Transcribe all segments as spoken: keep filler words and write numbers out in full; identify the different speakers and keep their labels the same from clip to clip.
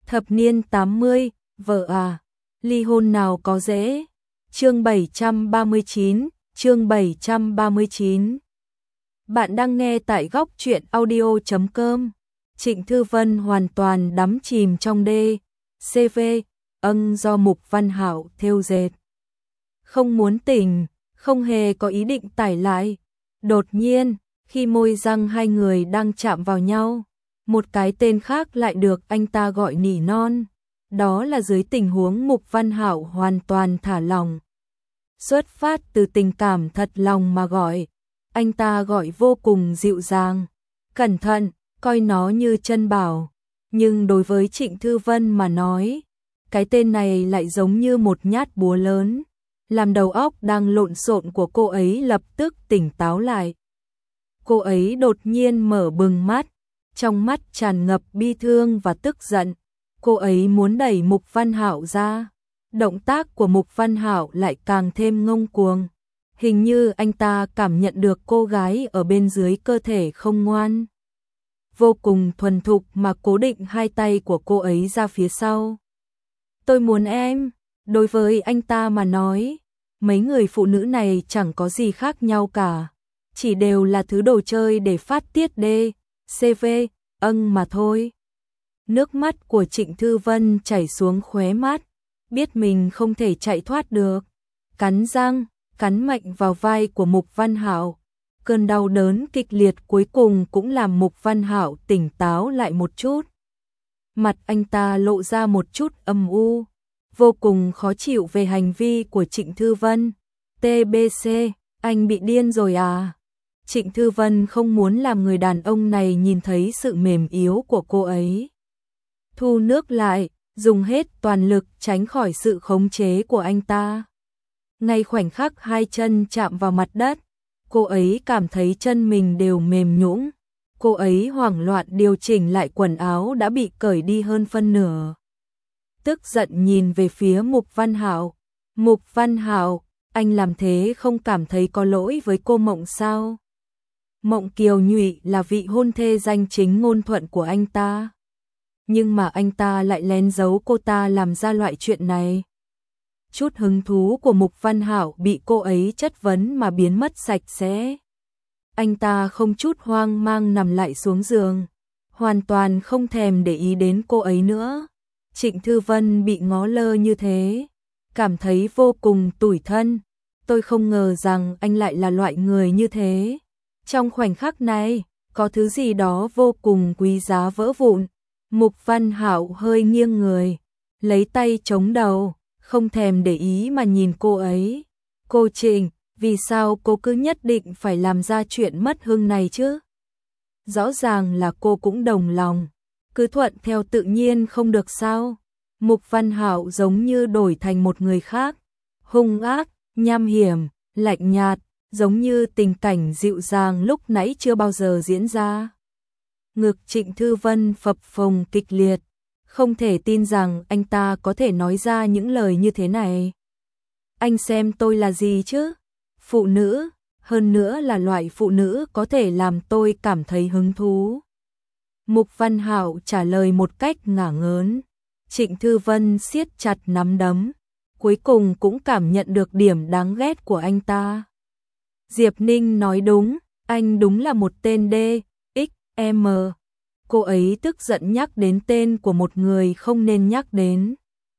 Speaker 1: Thập niên tám mươi, vợ à, ly hôn nào có dễ. Chương bảy trăm ba mươi chín, chương bảy trăm ba mươi chín. Bạn đang nghe tại góc truyện audio chấm com. Trịnh Thư Vân hoàn toàn đắm chìm trong đê, xê vê, âng do Mục Văn Hạo thêu dệt. Không muốn tỉnh, không hề có ý định tải lại. Đột nhiên, khi môi răng hai người đang chạm vào nhau, một cái tên khác lại được anh ta gọi nỉ non. Đó là dưới tình huống Mục Văn Hạo hoàn toàn thả lỏng. Xuất phát từ tình cảm thật lòng mà gọi, anh ta gọi vô cùng dịu dàng, cẩn thận, coi nó như chân bảo. Nhưng đối với Trịnh Thư Vân mà nói, cái tên này lại giống như một nhát búa lớn, làm đầu óc đang lộn xộn của cô ấy lập tức tỉnh táo lại. Cô ấy đột nhiên mở bừng mắt, trong mắt tràn ngập bi thương và tức giận. Cô ấy muốn đẩy Mục Văn Hạo ra. Động tác của Mục Văn Hạo lại càng thêm ngông cuồng. Hình như anh ta cảm nhận được cô gái ở bên dưới cơ thể không ngoan. Vô cùng thuần thục mà cố định hai tay của cô ấy ra phía sau. Tôi muốn em. Đối với anh ta mà nói, mấy người phụ nữ này chẳng có gì khác nhau cả. Chỉ đều là thứ đồ chơi để phát tiết đê, xê vê, âng mà thôi. Nước mắt của Trịnh Thư Vân chảy xuống khóe mắt, biết mình không thể chạy thoát được. Cắn răng, cắn mạnh vào vai của Mục Văn Hạo. Cơn đau đớn kịch liệt cuối cùng cũng làm Mục Văn Hạo tỉnh táo lại một chút. Mặt anh ta lộ ra một chút âm u, vô cùng khó chịu về hành vi của Trịnh Thư Vân. tê bê xê, anh bị điên rồi à? Trịnh Thư Vân không muốn làm người đàn ông này nhìn thấy sự mềm yếu của cô ấy. Thu nước lại, dùng hết toàn lực tránh khỏi sự khống chế của anh ta. Ngay khoảnh khắc hai chân chạm vào mặt đất, cô ấy cảm thấy chân mình đều mềm nhũn. Cô ấy hoảng loạn điều chỉnh lại quần áo đã bị cởi đi hơn phân nửa. Tức giận nhìn về phía Mục Văn Hạo. Mục Văn Hạo, anh làm thế không cảm thấy có lỗi với cô Mộng sao? Mộng Kiều Nhụy là vị hôn thê danh chính ngôn thuận của anh ta. Nhưng mà anh ta lại lén giấu cô ta làm ra loại chuyện này. Chút hứng thú của Mục Văn Hạo bị cô ấy chất vấn mà biến mất sạch sẽ. Anh ta không chút hoang mang nằm lại xuống giường, hoàn toàn không thèm để ý đến cô ấy nữa. Trịnh Thư Vân bị ngó lơ như thế, cảm thấy vô cùng tủi thân. Tôi không ngờ rằng anh lại là loại người như thế. Trong khoảnh khắc này, có thứ gì đó vô cùng quý giá vỡ vụn. Mục Văn Hạo hơi nghiêng người, lấy tay chống đầu, không thèm để ý mà nhìn cô ấy. Cô Trịnh, vì sao cô cứ nhất định phải làm ra chuyện mất hứng này chứ? Rõ ràng là cô cũng đồng lòng, cứ thuận theo tự nhiên không được sao? Mục Văn Hạo giống như đổi thành một người khác, hung ác, nham hiểm, lạnh nhạt, giống như tình cảnh dịu dàng lúc nãy chưa bao giờ diễn ra. Ngực Trịnh Thư Vân phập phồng kịch liệt, không thể tin rằng anh ta có thể nói ra những lời như thế này. Anh xem tôi là gì chứ? Phụ nữ, hơn nữa là loại phụ nữ có thể làm tôi cảm thấy hứng thú. Mục Văn Hạo trả lời một cách ngả ngớn. Trịnh Thư Vân siết chặt nắm đấm, cuối cùng cũng cảm nhận được điểm đáng ghét của anh ta. Diệp Ninh nói đúng, anh đúng là một tên đê, ích, em. Cô ấy tức giận nhắc đến tên của một người không nên nhắc đến.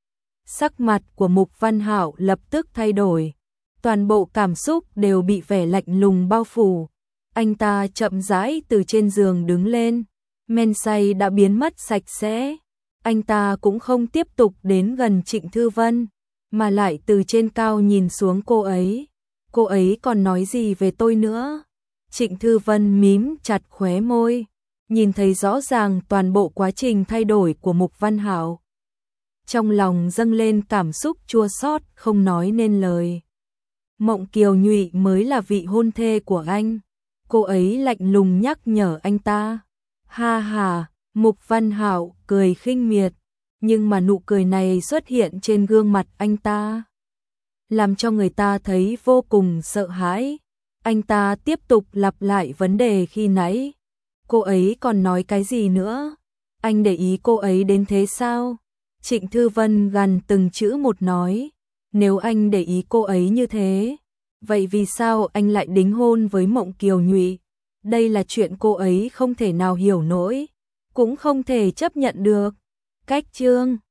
Speaker 1: Sắc mặt của Mục Văn Hạo lập tức thay đổi, toàn bộ cảm xúc đều bị vẻ lạnh lùng bao phủ. Anh ta chậm rãi từ trên giường đứng lên, men say đã biến mất sạch sẽ. Anh ta cũng không tiếp tục đến gần Trịnh Thư Vân, mà lại từ trên cao nhìn xuống cô ấy. Cô ấy còn nói gì về tôi nữa? Trịnh Thư Vân mím chặt khóe môi, nhìn thấy rõ ràng toàn bộ quá trình thay đổi của Mục Văn Hạo. Trong lòng dâng lên cảm xúc chua xót không nói nên lời. Mộng Kiều Nhụy mới là vị hôn thê của anh. Cô ấy lạnh lùng nhắc nhở anh ta. Ha ha, Mục Văn Hạo cười khinh miệt, nhưng mà nụ cười này xuất hiện trên gương mặt anh ta, làm cho người ta thấy vô cùng sợ hãi. Anh ta tiếp tục lặp lại vấn đề khi nãy. Cô ấy còn nói cái gì nữa? Anh để ý cô ấy đến thế sao? Trịnh Thư Vân gằn từng chữ một nói, nếu anh để ý cô ấy như thế, vậy vì sao anh lại đính hôn với Mộng Kiều Nhụy? Đây là chuyện cô ấy không thể nào hiểu nổi, cũng không thể chấp nhận được. Cách chương